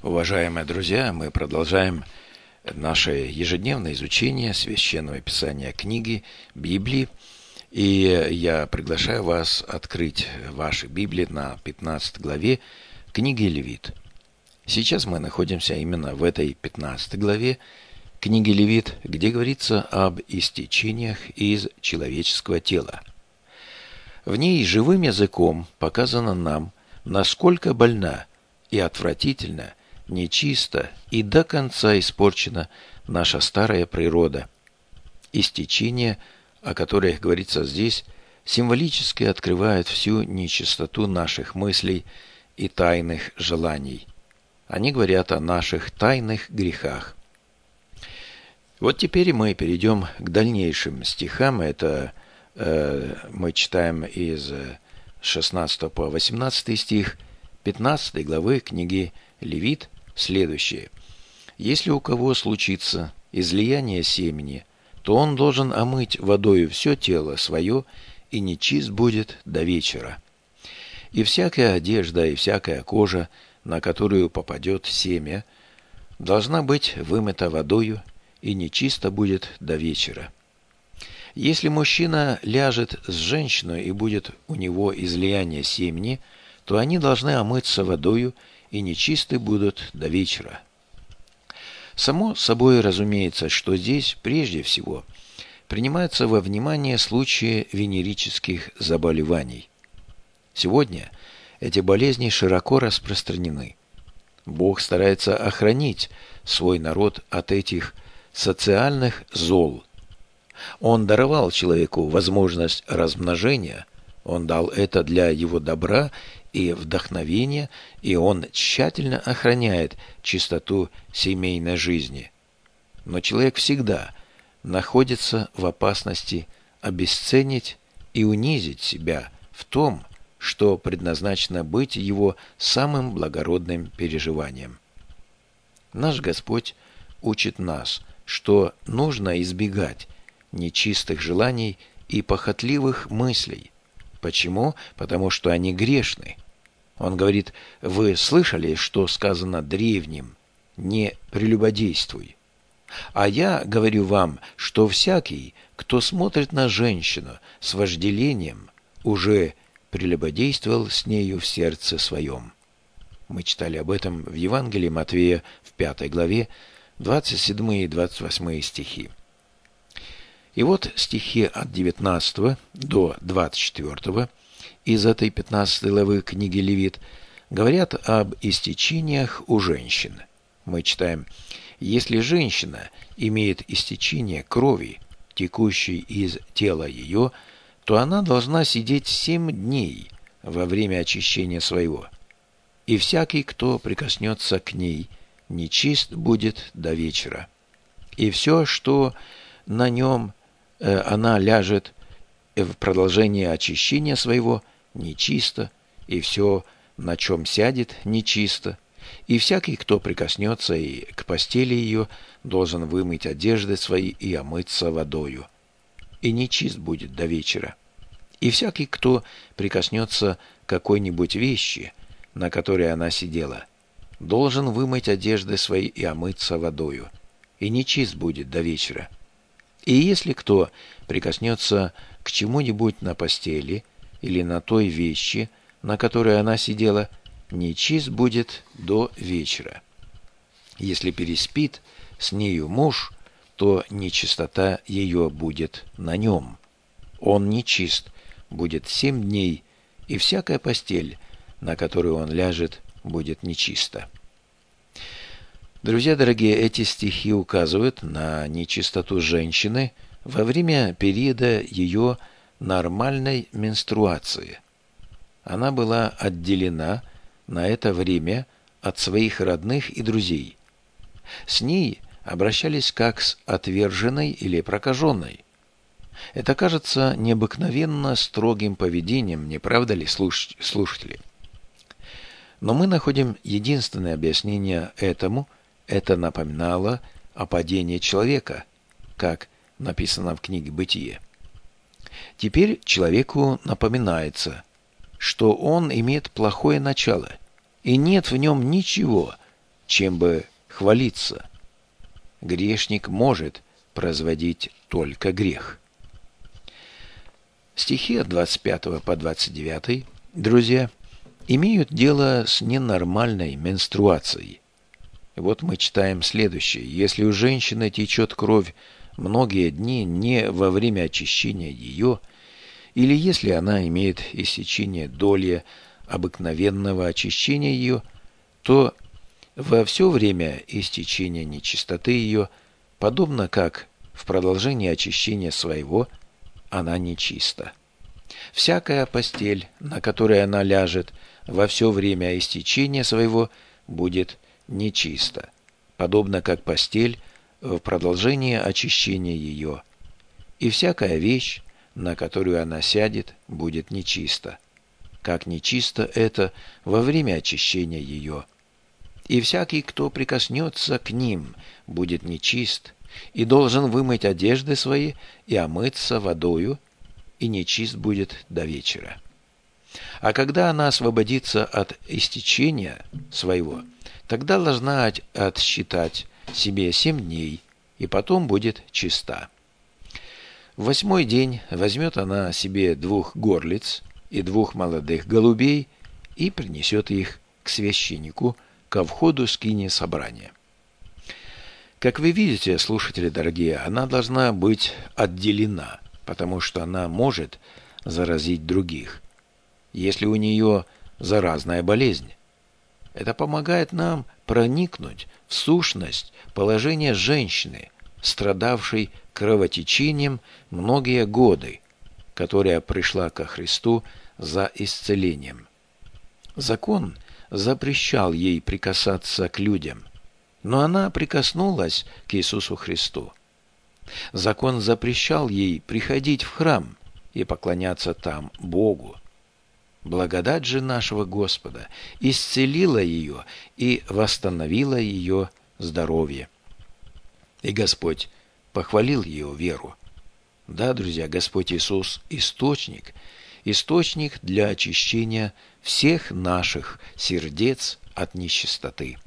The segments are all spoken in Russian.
Уважаемые друзья, мы продолжаем наше ежедневное изучение Священного Писания, книги Библии. И я приглашаю вас открыть ваши Библии на 15 главе книги Левит. Сейчас мы находимся именно в этой 15 главе книги Левит, где говорится об истечениях из человеческого тела. В ней живым языком показано нам, насколько больна и отвратительна, нечисто и до конца испорчена наша старая природа. Истечения, о которых говорится здесь, символически открывают всю нечистоту наших мыслей и тайных желаний. Они говорят о наших тайных грехах. Вот теперь мы перейдем к дальнейшим стихам. Это мы читаем из 16 по 18 стих 15 главы книги Левит. Следующее. Если у кого случится излияние семени, то он должен омыть водою все тело свое, и нечист будет до вечера. И всякая одежда и всякая кожа, на которую попадет семя, должна быть вымыта водою, и нечисто будет до вечера. Если мужчина ляжет с женщиной и будет у него излияние семени, то они должны омыться водою, и нечисты будут до вечера. Само собой разумеется, что здесь прежде всего принимаются во внимание случаи венерических заболеваний. Сегодня эти болезни широко распространены. Бог старается охранить свой народ от этих социальных зол. Он даровал человеку возможность размножения, он дал это для его добра и вдохновения, и он тщательно охраняет чистоту семейной жизни. Но человек всегда находится в опасности обесценить и унизить себя в том, что предназначено быть его самым благородным переживанием. Наш Господь учит нас, что нужно избегать нечистых желаний и похотливых мыслей. Почему? Потому что они грешны. Он говорит: вы слышали, что сказано древним: не прелюбодействуй. А я говорю вам, что всякий, кто смотрит на женщину с вожделением, уже прелюбодействовал с нею в сердце своем. Мы читали об этом в Евангелии Матвея в 5 главе, 27 и 28 стихи. И вот стихи от 19 до 24 из этой 15 главы книги Левит говорят об истечениях у женщин. Мы читаем: «Если женщина имеет истечение крови, текущей из тела ее, то она должна сидеть 7 дней во время очищения своего. И всякий, кто прикоснется к ней, нечист будет до вечера. И все, что на нем она ляжет в продолжение очищения своего, нечисто, и все, на чем сядет, нечисто. И всякий, кто прикоснется и к постели ее, должен вымыть одежды свои и омыться водою, и нечист будет до вечера. И всякий, кто прикоснется к какой-нибудь вещи, на которой она сидела, должен вымыть одежды свои и омыться водою, и нечист будет до вечера. И если кто прикоснется к чему-нибудь на постели или на той вещи, на которой она сидела, нечист будет до вечера. Если переспит с нею муж, то нечистота ее будет на нем. Он нечист будет 7 дней, и всякая постель, на которую он ляжет, будет нечиста». Друзья дорогие, эти стихи указывают на нечистоту женщины во время периода ее нормальной менструации. Она была отделена на это время от своих родных и друзей. С ней обращались как с отверженной или прокаженной. Это кажется необыкновенно строгим поведением, не правда ли, слушатели? Но мы находим единственное объяснение этому. Это напоминало о падении человека, как написано в книге «Бытие». Теперь человеку напоминается, что он имеет плохое начало, и нет в нем ничего, чем бы хвалиться. Грешник может производить только грех. Стихи от 25 по 29, друзья, имеют дело с ненормальной менструацией. И вот мы читаем следующее. Если у женщины течет кровь многие дни не во время очищения ее, или если она имеет иссечение долья обыкновенного очищения ее, то во все время истечения нечистоты ее, подобно как в продолжении очищения своего, она нечиста. Всякая постель, на которой она ляжет, во все время истечения своего будет нечиста, подобно как постель в продолжении очищения ее. И всякая вещь, на которую она сядет, будет нечиста, как нечисто это во время очищения ее. И всякий, кто прикоснется к ним, будет нечист, и должен вымыть одежды свои и омыться водою, и нечист будет до вечера. А когда она освободится от истечения своего, тогда должна отсчитать себе 7 дней, и потом будет чиста. В 8-й день возьмет она себе 2 горлиц и 2 молодых голубей и принесет их к священнику ко входу скинии собрания. Как вы видите, слушатели дорогие, она должна быть отделена, потому что она может заразить других, если у нее заразная болезнь. Это помогает нам проникнуть в сущность положения женщины, страдавшей кровотечением многие годы, которая пришла ко Христу за исцелением. Закон запрещал ей прикасаться к людям, но она прикоснулась к Иисусу Христу. Закон запрещал ей приходить в храм и поклоняться там Богу. Благодать же нашего Господа исцелила ее и восстановила ее здоровье. И Господь похвалил ее веру. Да, друзья, Господь Иисус – источник для очищения всех наших сердец от нечистоты.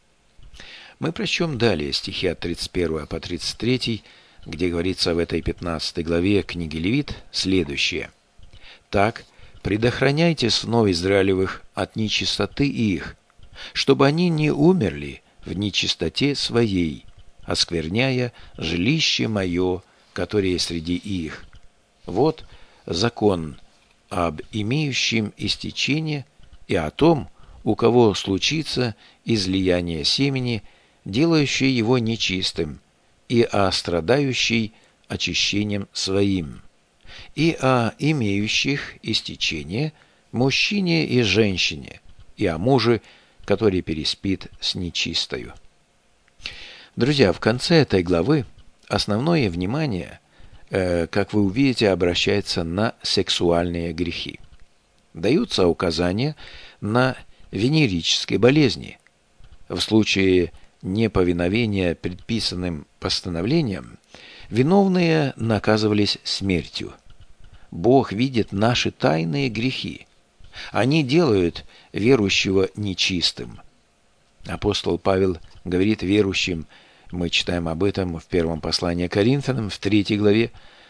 Мы прочтем далее стихи от 31 по 33, где говорится в этой 15 главе книги Левит следующее. «Так предохраняйте сынов Израилевых от нечистоты их, чтобы они не умерли в нечистоте своей, оскверняя жилище мое, которое среди их. Вот закон об имеющем истечение и о том, у кого случится излияние семени, делающее его нечистым, и о страдающей очищением своим, и о имеющих истечение мужчине и женщине, и о муже, который переспит с нечистою». Друзья, в конце этой главы основное внимание, как вы увидите, обращается на сексуальные грехи. Даются указания на венерические болезни. В случае неповиновения предписанным постановлениям виновные наказывались смертью. Бог видит наши тайные грехи. Они делают верующего нечистым. Апостол Павел говорит верующим, мы читаем об этом в первом послании к Коринфянам, в 3 главе,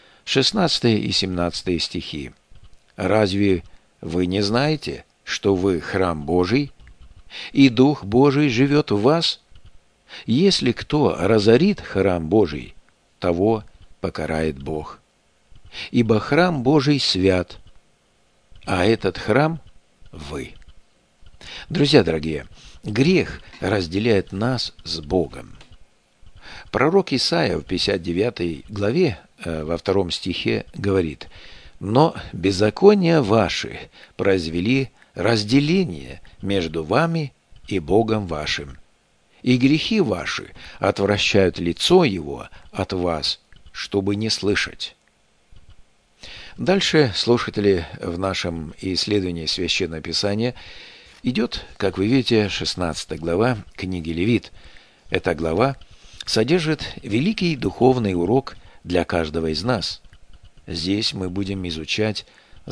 16 и 17 стихи. «Разве вы не знаете, что вы храм Божий, и Дух Божий живет в вас? Если кто разорит храм Божий, того покарает Бог. Ибо храм Божий свят, а этот храм – вы». Друзья дорогие, грех разделяет нас с Богом. Пророк Исаия в 59 главе, во 2 стихе говорит: «Но беззакония ваши произвели разделение между вами и Богом вашим, и грехи ваши отвращают лицо Его от вас, чтобы не слышать». Дальше, слушатели, в нашем исследовании Священного Писания идет, как вы видите, 16 глава книги Левит. Эта глава содержит великий духовный урок для каждого из нас. Здесь мы будем изучать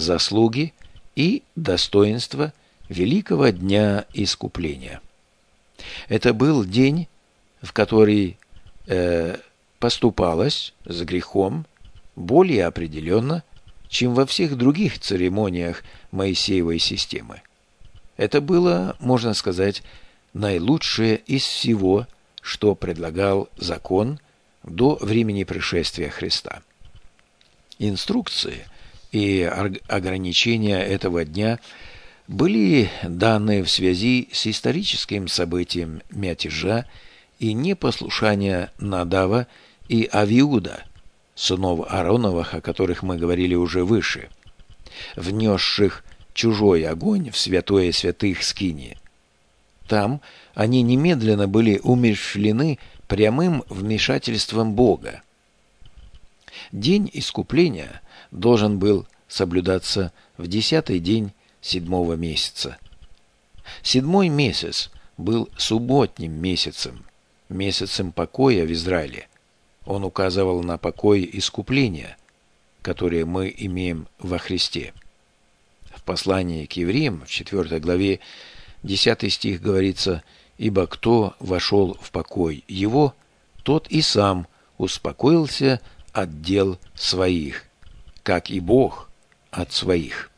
заслуги и достоинства великого дня искупления. Это был день, в который поступалось с грехом более определенно, чем во всех других церемониях Моисеевой системы. Это было, можно сказать, наилучшее из всего, что предлагал закон до времени пришествия Христа. Инструкции и ограничения этого дня были даны в связи с историческим событием мятежа и непослушания Надава и Авиуда, сынов Аароновых, о которых мы говорили уже выше, внесших чужой огонь в святое святых скинии. Там они немедленно были умерщвлены прямым вмешательством Бога. День искупления должен был соблюдаться в 10-й день 7-го месяца. 7-й месяц был субботним месяцем, месяцем покоя в Израиле. Он указывал на покой искупления, которое мы имеем во Христе. В послании к евреям, в 4 главе, 10 стих говорится: «Ибо кто вошел в покой его, тот и сам успокоился от дел своих, как и Бог от своих».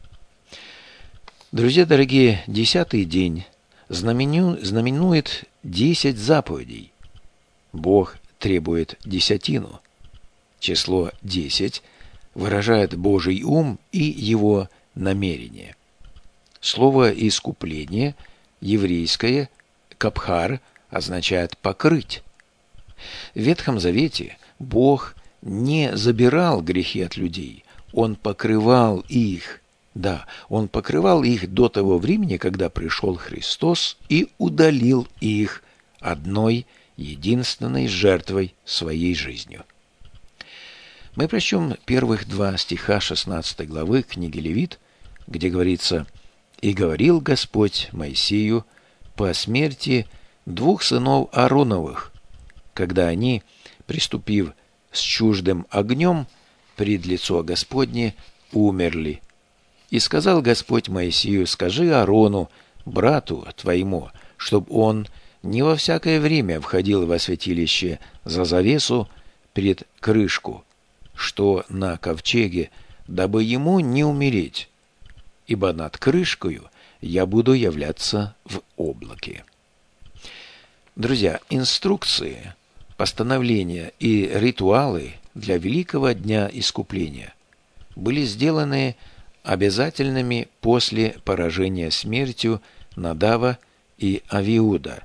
Друзья дорогие, 10-й день знаменует 10 заповедей. Бог требует десятину. Число 10 выражает Божий ум и его намерение. Слово «искупление» еврейское «капхар» означает «покрыть». В Ветхом Завете Бог не забирал грехи от людей, Он покрывал их. Да, Он покрывал их до того времени, когда пришел Христос и удалил их одной единственной жертвой своей жизнью. Мы прочтем первых 2 стиха 16 главы книги Левит, где говорится: «И говорил Господь Моисею по смерти 2 сынов Аароновых, когда они, приступив с чуждым огнем пред лицо Господне, умерли. И сказал Господь Моисею: скажи Аарону, брату твоему, чтоб он не во всякое время входил во святилище за завесу пред крышку, что на ковчеге, дабы ему не умереть, ибо над крышкою я буду являться в облаке». Друзья, инструкции, постановления и ритуалы для Великого Дня Искупления были сделаны обязательными после поражения смертью Надава и Авиуда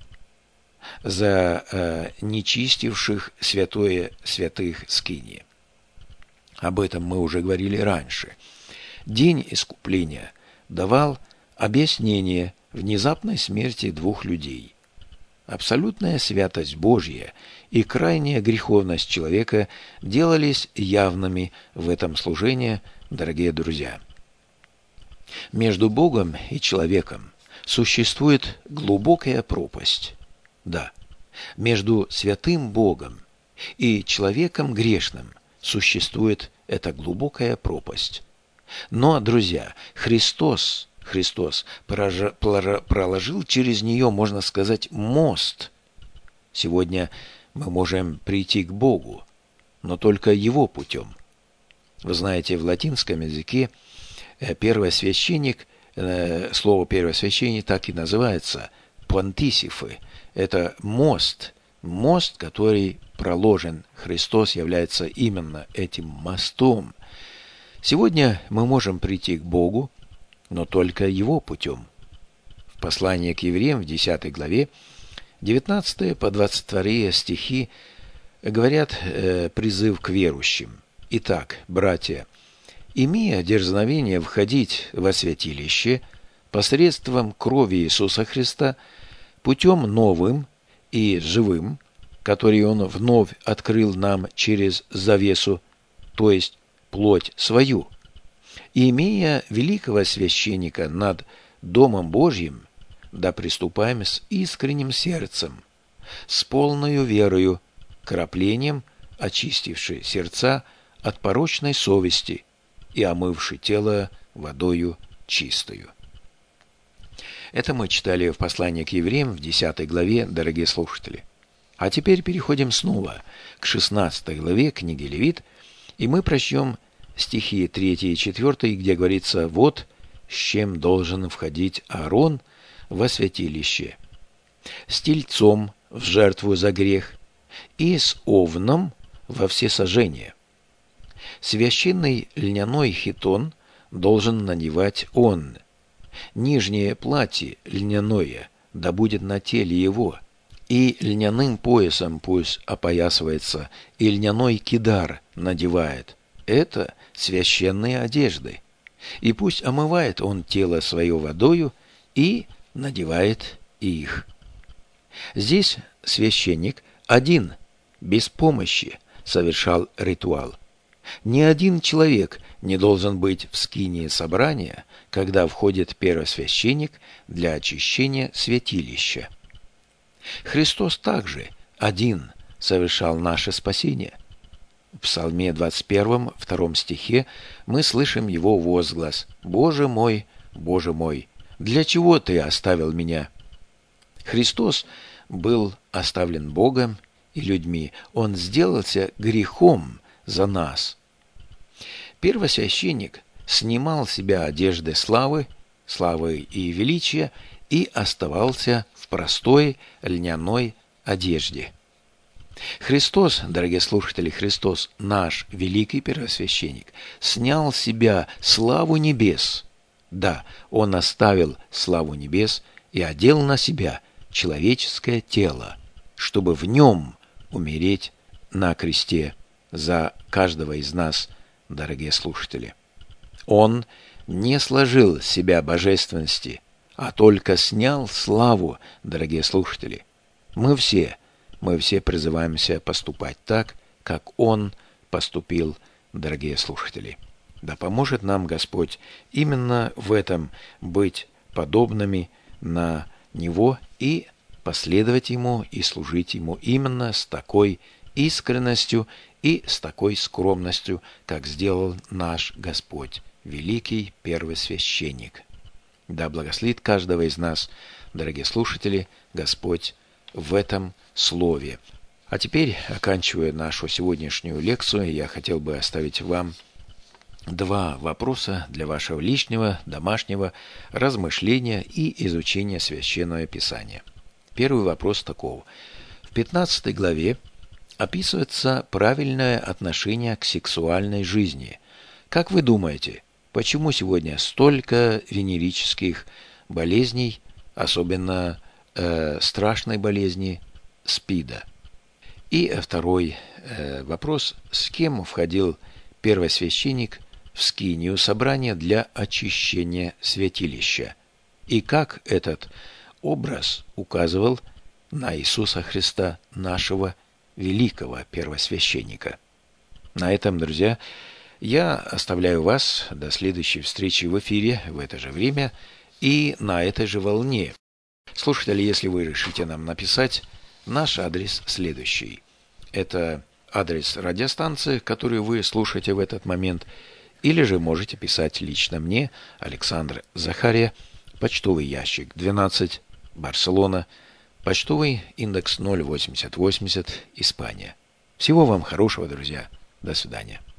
за нечистивших святое святых скинии. Об этом мы уже говорили раньше. День искупления давал объяснение внезапной смерти 2 людей. Абсолютная святость Божья и крайняя греховность человека делались явными в этом служении, дорогие друзья. Между Богом и человеком существует глубокая пропасть. Да, между святым Богом и человеком грешным существует эта глубокая пропасть. Но, друзья, Христос проложил через нее, можно сказать, мост. Сегодня мы можем прийти к Богу, но только Его путем. Вы знаете, в латинском языке первосвященник, слово первосвященник так и называется, понтисифы. Это мост, который проложен. Христос является именно этим мостом. Сегодня мы можем прийти к Богу, но только Его путем. В послании к евреям в 10 главе 19 по 22 стихи говорят призыв к верующим. «Итак, братья, имея дерзновение входить во святилище посредством крови Иисуса Христа, путем новым и живым, который Он вновь открыл нам через завесу, то есть плоть свою, и имея великого священника над Домом Божьим, да приступаем с искренним сердцем, с полною верою, краплением, очистивши сердца от порочной совести и омывши тело водою чистою». Это мы читали в послании к евреям в 10 главе, дорогие слушатели. А теперь переходим снова к 16 главе книги Левит, и мы прочтем стихи 3 и 4, где говорится: «Вот с чем должен входить Аарон во святилище: с тельцом в жертву за грех и с овном во всесожжение. Священный льняной хитон должен надевать он, нижнее платье льняное да будет на теле его, и льняным поясом пусть опоясывается, и льняной кидар надевает. Это священные одежды. И пусть омывает он тело свое водою и надевает их». Здесь священник один, без помощи, совершал ритуал. Ни один человек не должен быть в скинии собрания, когда входит первосвященник для очищения святилища. Христос также один совершал наше спасение. В Псалме 21, 2 стихе мы слышим его возглас: Боже мой, для чего ты оставил меня?» Христос был оставлен Богом и людьми. Он сделался грехом за нас. Первосвященник снимал с себя одежды славы и величия и оставался в простой льняной одежде. Христос, дорогие слушатели, Христос, наш великий первосвященник, снял с себя славу небес. Да, Он оставил славу небес и одел на себя человеческое тело, чтобы в нем умереть на кресте за каждого из нас, дорогие слушатели. Он не сложил с себя божественности, а только снял славу, дорогие слушатели. Мы все призываемся поступать так, как Он поступил, дорогие слушатели. Да поможет нам Господь именно в этом быть подобными на Него и последовать Ему и служить Ему именно с такой искренностью и с такой скромностью, как сделал наш Господь, великий первосвященник. Да благословит каждого из нас, дорогие слушатели, Господь в этом слове. А теперь, оканчивая нашу сегодняшнюю лекцию, я хотел бы оставить вам 2 вопроса для вашего личного, домашнего размышления и изучения Священного Писания. Первый вопрос таков. В 15 главе описывается правильное отношение к сексуальной жизни. Как вы думаете, почему сегодня столько венерических болезней, особенно страшной болезни СПИДа? И второй вопрос. С кем входил первосвященник в скинию собрания для очищения святилища? И как этот образ указывал на Иисуса Христа, нашего великого первосвященника? На этом, друзья, я оставляю вас до следующей встречи в эфире в это же время и на этой же волне. Слушатели, если вы решите нам написать, наш адрес следующий. Это адрес радиостанции, которую вы слушаете в этот момент, или же можете писать лично мне, Александр Захария, почтовый ящик 12, Барселона, почтовый индекс 08080, Испания. Всего вам хорошего, друзья. До свидания.